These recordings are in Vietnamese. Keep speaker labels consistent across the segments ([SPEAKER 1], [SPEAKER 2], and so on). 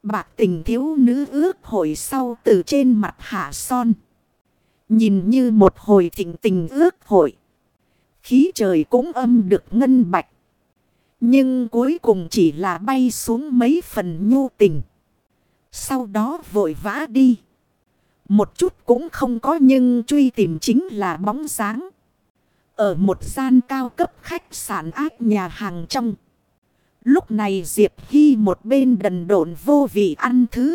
[SPEAKER 1] bạc tình thiếu nữ ước hội sau từ trên mặt hạ son. Nhìn như một hồi thịnh tình ước hội. Khí trời cũng âm được ngân bạch. Nhưng cuối cùng chỉ là bay xuống mấy phần nhu tình. Sau đó vội vã đi. Một chút cũng không có nhưng truy tìm chính là bóng dáng. Ở một gian cao cấp khách sạn ác nhà hàng trong. Lúc này Diệp Hy một bên đần độn vô vị ăn thứ.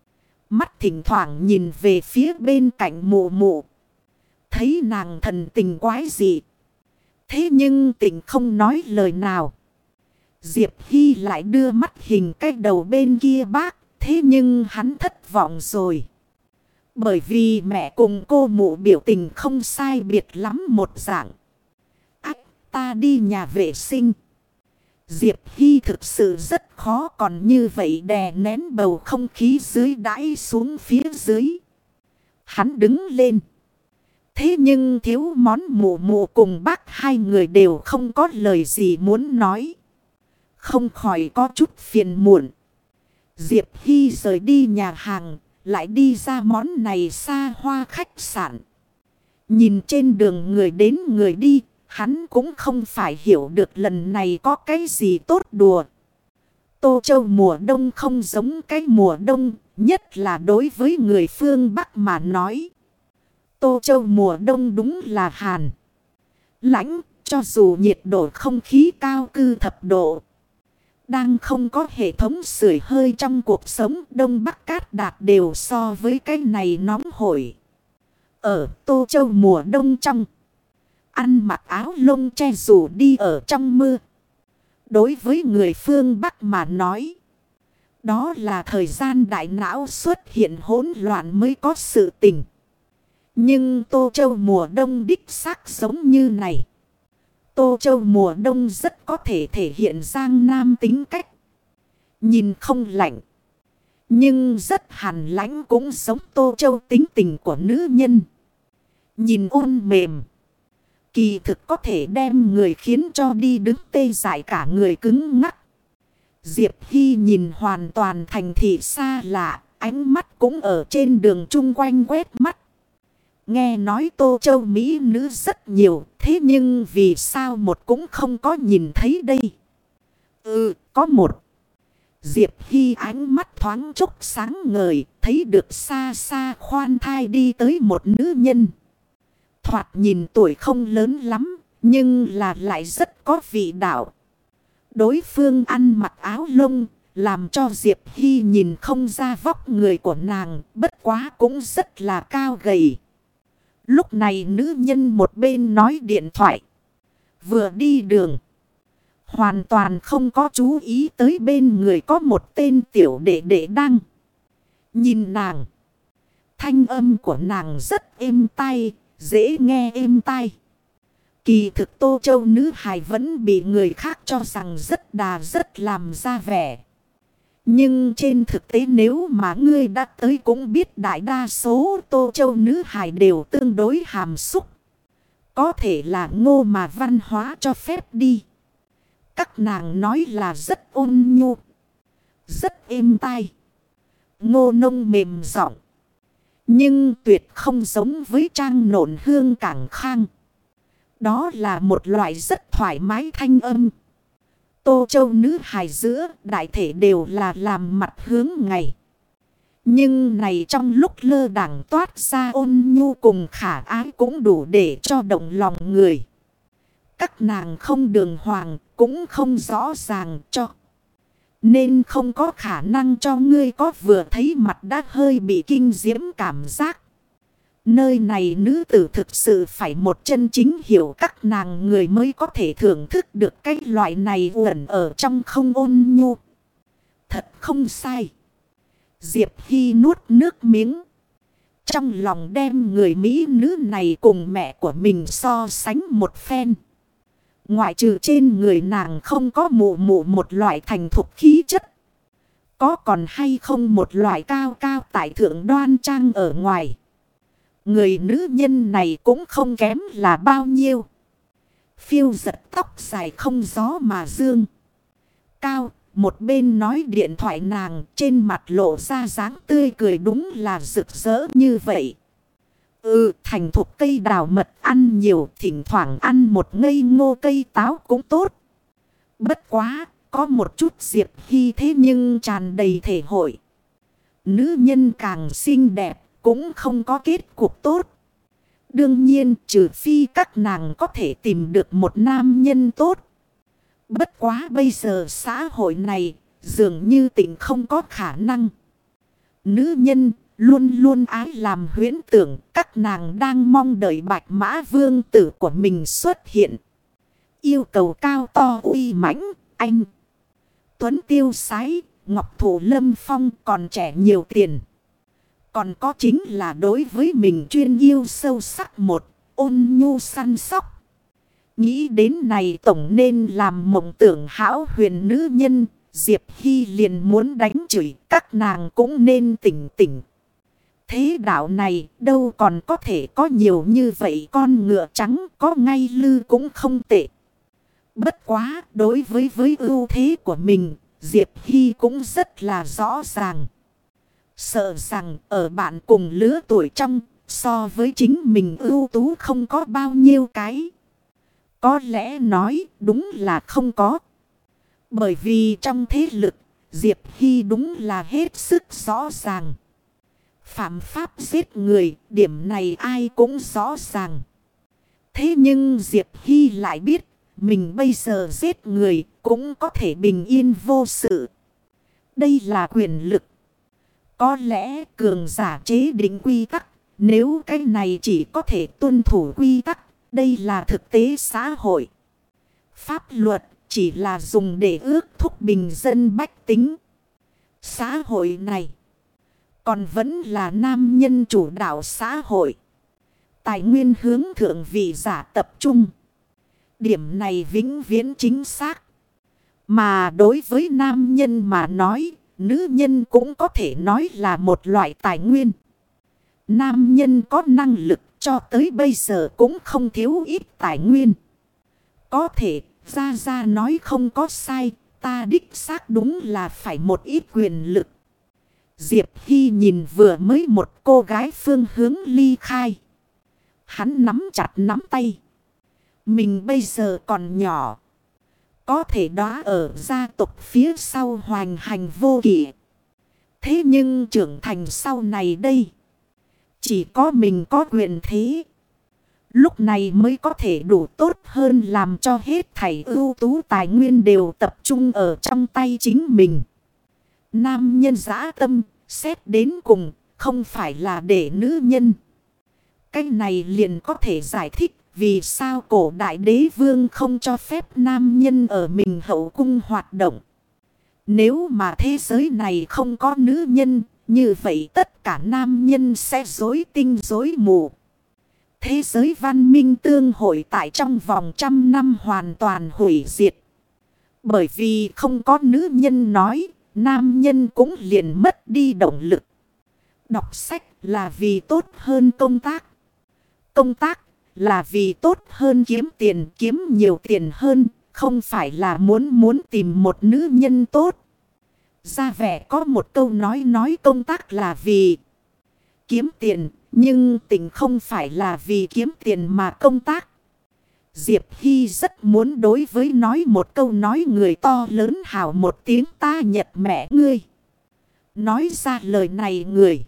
[SPEAKER 1] Mắt thỉnh thoảng nhìn về phía bên cạnh mụ mụ. Thấy nàng thần tình quái dị. Thế nhưng tỉnh không nói lời nào. Diệp Hy lại đưa mắt hình cái đầu bên kia bác. Thế nhưng hắn thất vọng rồi. Bởi vì mẹ cùng cô mụ biểu tình không sai biệt lắm một dạng. Ách, ta đi nhà vệ sinh. Diệp Hy thực sự rất khó còn như vậy đè nén bầu không khí dưới đãi xuống phía dưới. Hắn đứng lên. Thế nhưng thiếu món mụ mụ cùng bác hai người đều không có lời gì muốn nói. Không khỏi có chút phiền muộn. Diệp Hy rời đi nhà hàng, lại đi ra món này xa hoa khách sạn. Nhìn trên đường người đến người đi, hắn cũng không phải hiểu được lần này có cái gì tốt đùa. Tô Châu mùa đông không giống cái mùa đông, nhất là đối với người phương Bắc mà nói. Tô Châu mùa đông đúng là hàn. Lãnh, cho dù nhiệt độ không khí cao cư thập độ. Đang không có hệ thống sưởi hơi trong cuộc sống Đông Bắc Cát Đạt đều so với cái này nóng hổi. Ở Tô Châu mùa đông trong. Ăn mặc áo lông che dù đi ở trong mưa. Đối với người phương Bắc mà nói. Đó là thời gian đại não xuất hiện hỗn loạn mới có sự tình. Nhưng Tô Châu mùa đông đích xác giống như này. Tô Châu mùa đông rất có thể thể hiện Giang Nam tính cách. Nhìn không lạnh. Nhưng rất hàn lãnh cũng giống Tô Châu tính tình của nữ nhân. Nhìn ôn mềm. Kỳ thực có thể đem người khiến cho đi đứng tê dại cả người cứng ngắc. Diệp Hy nhìn hoàn toàn thành thị xa lạ. Ánh mắt cũng ở trên đường chung quanh quét mắt. Nghe nói Tô Châu Mỹ nữ rất nhiều. Thế nhưng vì sao một cũng không có nhìn thấy đây? Có một. Diệp Hy ánh mắt thoáng chốc sáng ngời. Thấy được xa xa khoan thai đi tới một nữ nhân. Thoạt nhìn tuổi không lớn lắm. Nhưng là lại rất có vị đạo. Đối phương ăn mặc áo lông. Làm cho Diệp Hy nhìn không ra vóc người của nàng. Bất quá cũng rất là cao gầy. Lúc này nữ nhân một bên nói điện thoại. Vừa đi đường. Hoàn toàn không có chú ý tới bên người có một tên tiểu đệ đệ đang. Nhìn nàng. Thanh âm của nàng rất êm tai. Dễ nghe êm tai. Kỳ thực Tô Châu nữ hài vẫn bị người khác cho rằng rất làm ra vẻ. Nhưng trên thực tế nếu mà ngươi đã tới cũng biết đại đa số Tô Châu nữ hài đều tương đối hàm xúc. Có thể là ngô mà văn hóa cho phép đi. Các nàng nói là rất ôn nhu. Rất êm tai. Ngô nông mềm giọng. Nhưng tuyệt không giống với trang nộn hương cảng khang. Đó là một loại rất thoải mái thanh âm. Tô Châu nữ hài giữa đại thể đều là làm mặt hướng ngày. Nhưng này trong lúc lơ đảng toát ra ôn nhu cùng khả ái cũng đủ để cho động lòng người. Các nàng không đường hoàng cũng không rõ ràng cho. Nên không có khả năng cho ngươi có vừa thấy mặt đã hơi bị kinh diễm cảm giác. Nơi này nữ tử thực sự phải một chân chính hiểu các nàng người mới có thể thưởng thức được cái loại này ẩn ở trong không ôn nhu. Thật không sai. Diệp Hy nuốt nước miếng. Trong lòng đem người Mỹ nữ này cùng mẹ của mình so sánh một phen. Ngoại trừ trên người nàng không có mụ mụ một loại thành thục khí chất. Có còn hay không một loại cao cao tại thượng đoan trang ở ngoài. Người nữ nhân này cũng không kém là bao nhiêu. Phiêu giật tóc dài không gió mà dương. Cao, một bên nói điện thoại nàng trên mặt lộ ra dáng tươi cười đúng là rực rỡ như vậy. Thành thục cây đào mật ăn nhiều, thỉnh thoảng ăn một ngây ngô cây táo cũng tốt. Bất quá, có một chút Diệp Hy thế nhưng tràn đầy thể hội. Nữ nhân càng xinh đẹp cũng không có kết cục tốt. Đương nhiên trừ phi các nàng có thể tìm được một nam nhân tốt. Bất quá bây giờ xã hội này dường như tình không có khả năng. Nữ nhân luôn luôn ái làm huyễn tưởng các nàng đang mong đợi bạch mã vương tử của mình xuất hiện. Yêu cầu cao to uy mãnh, anh tuấn tiêu sái, ngọc thụ lâm phong còn trẻ nhiều tiền. Còn có chính là đối với mình chuyên yêu sâu sắc một ôn nhu săn sóc. Nghĩ đến này tổng nên làm mộng tưởng hão huyền nữ nhân. Diệp Hy liền muốn đánh chửi các nàng cũng nên tỉnh tỉnh. Thế đạo này đâu còn có thể có nhiều như vậy con ngựa trắng có ngay lư cũng không tệ. Bất quá đối với ưu thế của mình Diệp Hy cũng rất là rõ ràng. Sợ rằng ở bạn cùng lứa tuổi trong so với chính mình ưu tú không có bao nhiêu cái. Có lẽ nói đúng là không có. Bởi vì trong thế lực Diệp Hy đúng là hết sức rõ ràng. Phạm pháp giết người điểm này ai cũng rõ ràng. Thế nhưng Diệp Hy lại biết mình bây giờ giết người cũng có thể bình yên vô sự. Đây là quyền lực. Có lẽ cường giả chế định quy tắc. Nếu cái này chỉ có thể tuân thủ quy tắc. Đây là thực tế xã hội. Pháp luật chỉ là dùng để ước thúc bình dân bách tính. Xã hội này còn vẫn là nam nhân chủ đạo xã hội. Tài nguyên hướng thượng vị giả tập trung. Điểm này vĩnh viễn chính xác. Mà đối với nam nhân mà nói, nữ nhân cũng có thể nói là một loại tài nguyên. Nam nhân có năng lực cho tới bây giờ cũng không thiếu ít tài nguyên. Có thể ra nói không có sai, ta đích xác đúng là phải một ít quyền lực. Diệp Hy nhìn vừa mới một cô gái phương hướng ly khai. Hắn nắm chặt nắm tay. Mình bây giờ còn nhỏ. Có thể đóa ở gia tộc phía sau hoành hành vô kỷ. Thế nhưng trưởng thành sau này đây. Chỉ có mình có quyền thế. Lúc này mới có thể đủ tốt hơn làm cho hết thảy ưu tú tài nguyên đều tập trung ở trong tay chính mình. Nam nhân dã tâm, xét đến cùng, không phải là để nữ nhân. Cái này liền có thể giải thích vì sao cổ đại đế vương không cho phép nam nhân ở mình hậu cung hoạt động. Nếu mà thế giới này không có nữ nhân, như vậy tất cả nam nhân sẽ rối tinh rối mù. Thế giới văn minh tương hội tại trong vòng 100 năm hoàn toàn hủy diệt. Bởi vì không có nữ nhân nói, nam nhân cũng liền mất đi động lực. Đọc sách là vì tốt hơn công tác. Công tác là vì tốt hơn kiếm tiền, kiếm nhiều tiền hơn, không phải là muốn tìm một nữ nhân tốt. Ra vẻ có một câu nói công tác là vì kiếm tiền, nhưng tình không phải là vì kiếm tiền mà công tác. Diệp Hy rất muốn đối với nói một câu nói người to lớn hào một tiếng ta nhật mẹ ngươi. Nói ra lời này người.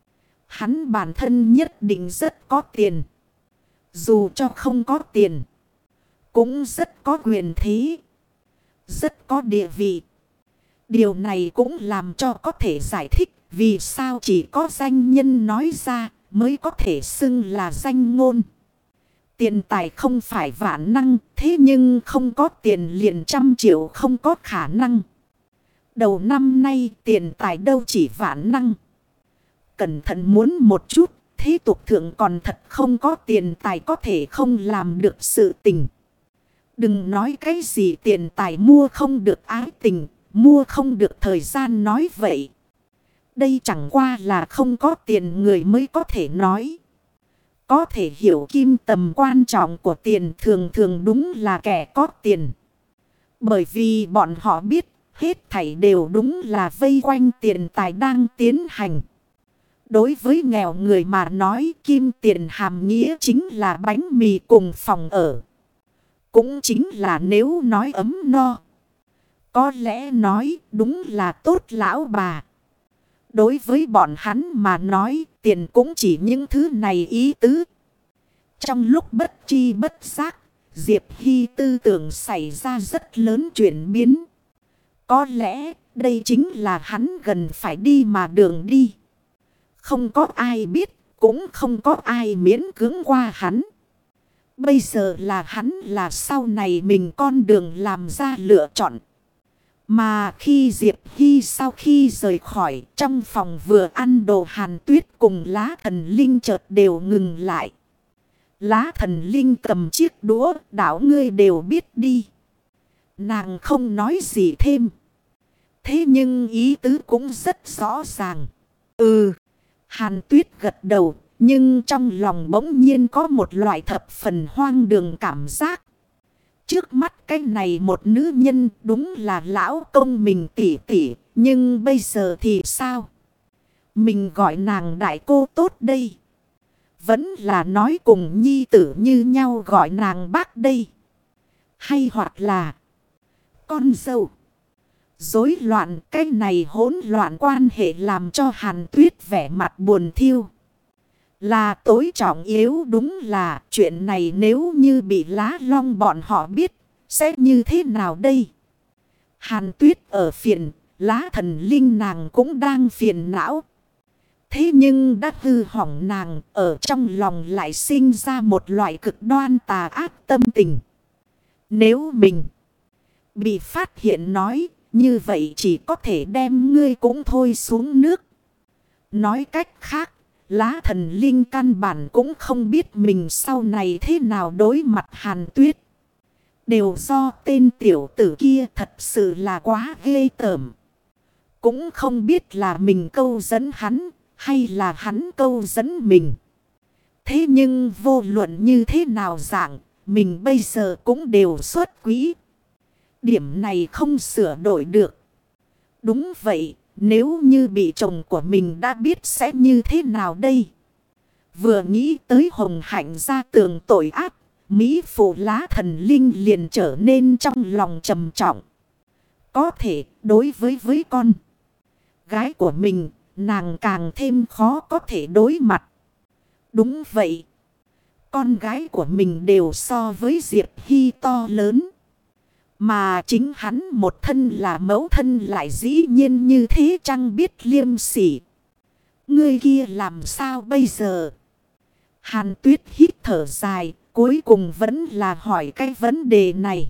[SPEAKER 1] Hắn bản thân nhất định rất có tiền. Dù cho không có tiền. Cũng rất có quyền thế. Rất có địa vị. Điều này cũng làm cho có thể giải thích vì sao chỉ có danh nhân nói ra mới có thể xưng là danh ngôn. Tiền tài không phải vạn năng, thế nhưng không có tiền liền 100 triệu không có khả năng. Đầu năm nay tiền tài đâu chỉ vạn năng. Cẩn thận muốn một chút, thế tục thượng còn thật không có tiền tài có thể không làm được sự tình. Đừng nói cái gì tiền tài mua không được ái tình, mua không được thời gian nói vậy. Đây chẳng qua là không có tiền người mới có thể nói. Có thể hiểu kim tầm quan trọng của tiền thường thường đúng là kẻ có tiền. Bởi vì bọn họ biết hết thảy đều đúng là vây quanh tiền tài đang tiến hành. Đối với nghèo người mà nói, kim tiền hàm nghĩa chính là bánh mì cùng phòng ở. Cũng chính là nếu nói ấm no. Có lẽ nói đúng là tốt lão bà. Đối với bọn hắn mà nói, tiền cũng chỉ những thứ này ý tứ. Trong lúc bất chi bất giác, Diệp Hy tư tưởng xảy ra rất lớn chuyển biến. Có lẽ đây chính là hắn gần phải đi mà đường đi. Không có ai biết, cũng không có ai miễn cưỡng qua hắn. Bây giờ là hắn là sau này mình con đường làm ra lựa chọn. Mà khi Diệp Hy sau khi rời khỏi, trong phòng vừa ăn đồ Hàn Tuyết cùng Lá Thần Linh chợt đều ngừng lại. Lá Thần Linh cầm chiếc đũa, đảo ngươi đều biết đi. Nàng không nói gì thêm. Thế nhưng ý tứ cũng rất rõ ràng. Hàn Tuyết gật đầu, nhưng trong lòng bỗng nhiên có một loại thập phần hoang đường cảm giác. Trước mắt cái này một nữ nhân đúng là lão công mình tỉ tỉ, nhưng bây giờ thì sao? Mình gọi nàng đại cô tốt đây. Vẫn là nói cùng nhi tử như nhau gọi nàng bác đây. Hay hoặc là con dâu. Rối loạn, cái này hỗn loạn quan hệ làm cho Hàn Tuyết vẻ mặt buồn thiêu. Là tối trọng yếu, đúng là chuyện này nếu như bị Lá Long bọn họ biết, sẽ như thế nào đây? Hàn Tuyết ở phiền, Lá Thần Linh nàng cũng đang phiền não. Thế nhưng đã hư hỏng nàng, ở trong lòng lại sinh ra một loại cực đoan tà ác tâm tình. Nếu mình bị phát hiện nói, như vậy chỉ có thể đem ngươi cũng thôi xuống nước. Nói cách khác, Lá Thần Linh căn bản cũng không biết mình sau này thế nào đối mặt Hàn Tuyết. Đều do tên tiểu tử kia thật sự là quá ghê tởm. Cũng không biết là mình câu dẫn hắn hay là hắn câu dẫn mình. Thế nhưng vô luận như thế nào dạng, mình bây giờ cũng đều xuất quỹ. Điểm này không sửa đổi được. Đúng vậy, nếu như bị chồng của mình đã biết sẽ như thế nào đây? Vừa nghĩ tới Hồng Hạnh ra tường tội ác, Mỹ phụ Lá Thần Linh liền trở nên trong lòng trầm trọng. Có thể đối với con gái của mình, nàng càng thêm khó có thể đối mặt. Đúng vậy. Con gái của mình đều so với Diệp Hy to lớn. Mà chính hắn một thân là mẫu thân lại dĩ nhiên như thế chăng biết liêm sỉ. Người kia làm sao bây giờ? Hàn Tuyết hít thở dài, cuối cùng vẫn là hỏi cái vấn đề này.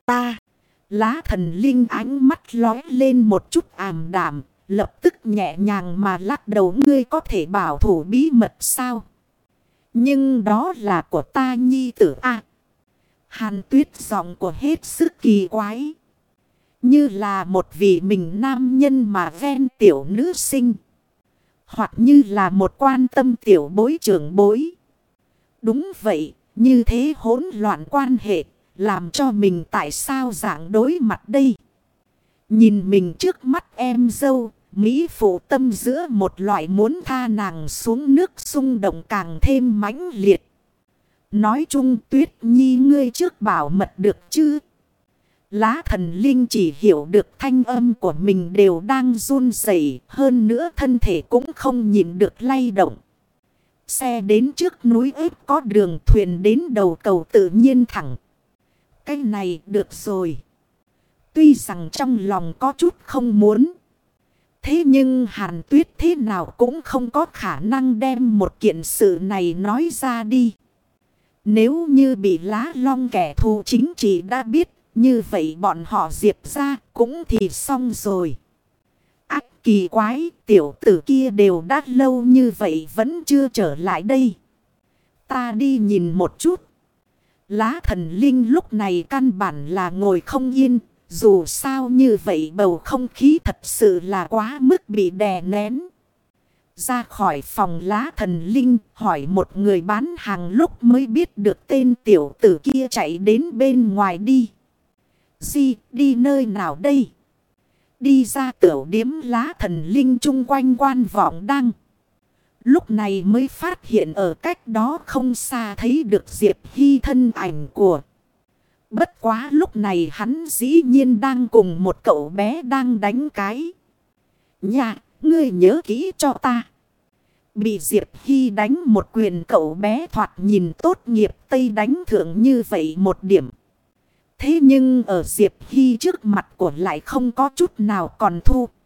[SPEAKER 1] Lá Thần Linh ánh mắt lóe lên một chút ảm đạm, lập tức nhẹ nhàng mà lắc đầu. Ngươi có thể bảo thủ bí mật sao? Nhưng đó là của ta nhi tử a. Hàn Tuyết giọng của hết sức kỳ quái. Như là một vị mình nam nhân mà ven tiểu nữ sinh. Hoặc như là một quan tâm tiểu bối trưởng bối. Đúng vậy, như thế hỗn loạn quan hệ, làm cho mình tại sao dạng đối mặt đây? Nhìn mình trước mắt em dâu, Mỹ phụ tâm giữa một loại muốn tha nàng xuống nước xung động càng thêm mãnh liệt. Nói chung Tuyết Nhi ngươi trước bảo mật được chứ? Lá Thần Linh chỉ hiểu được thanh âm của mình đều đang run rẩy, hơn nữa thân thể cũng không nhịn được lay động. Xe đến trước núi ếp có đường, thuyền đến đầu cầu tự nhiên thẳng. Cái này được rồi. Tuy rằng trong lòng có chút không muốn. Thế nhưng Hàn Tuyết thế nào cũng không có khả năng đem một kiện sự này nói ra đi. Nếu như bị Lá Long kẻ thù chính trị đã biết, như vậy bọn họ Diệp ra cũng thì xong rồi. Ác kỳ quái, tiểu tử kia đều đã lâu như vậy vẫn chưa trở lại đây. Ta đi nhìn một chút. Lá Thần Linh lúc này căn bản là ngồi không yên. Dù sao như vậy bầu không khí thật sự là quá mức bị đè nén. Ra khỏi phòng Lá Thần Linh hỏi một người bán hàng lúc mới biết được tên tiểu tử kia chạy đến bên ngoài đi. Gì đi nơi nào đây? đi ra tiểu điếm lá thần linh chung quanh quan vọng đăng. Lúc này mới phát hiện ở cách đó không xa thấy được Diệp Hy thân ảnh của. Bất quá lúc này hắn dĩ nhiên đang cùng một cậu bé đang đánh cái. Nhà, ngươi nhớ kỹ cho ta. Bị Diệp Hy đánh một quyền, cậu bé thoạt nhìn tốt nghiệp Tây đánh thưởng như vậy một điểm. Thế nhưng ở Diệp Hy trước mặt của lại không có chút nào còn thu.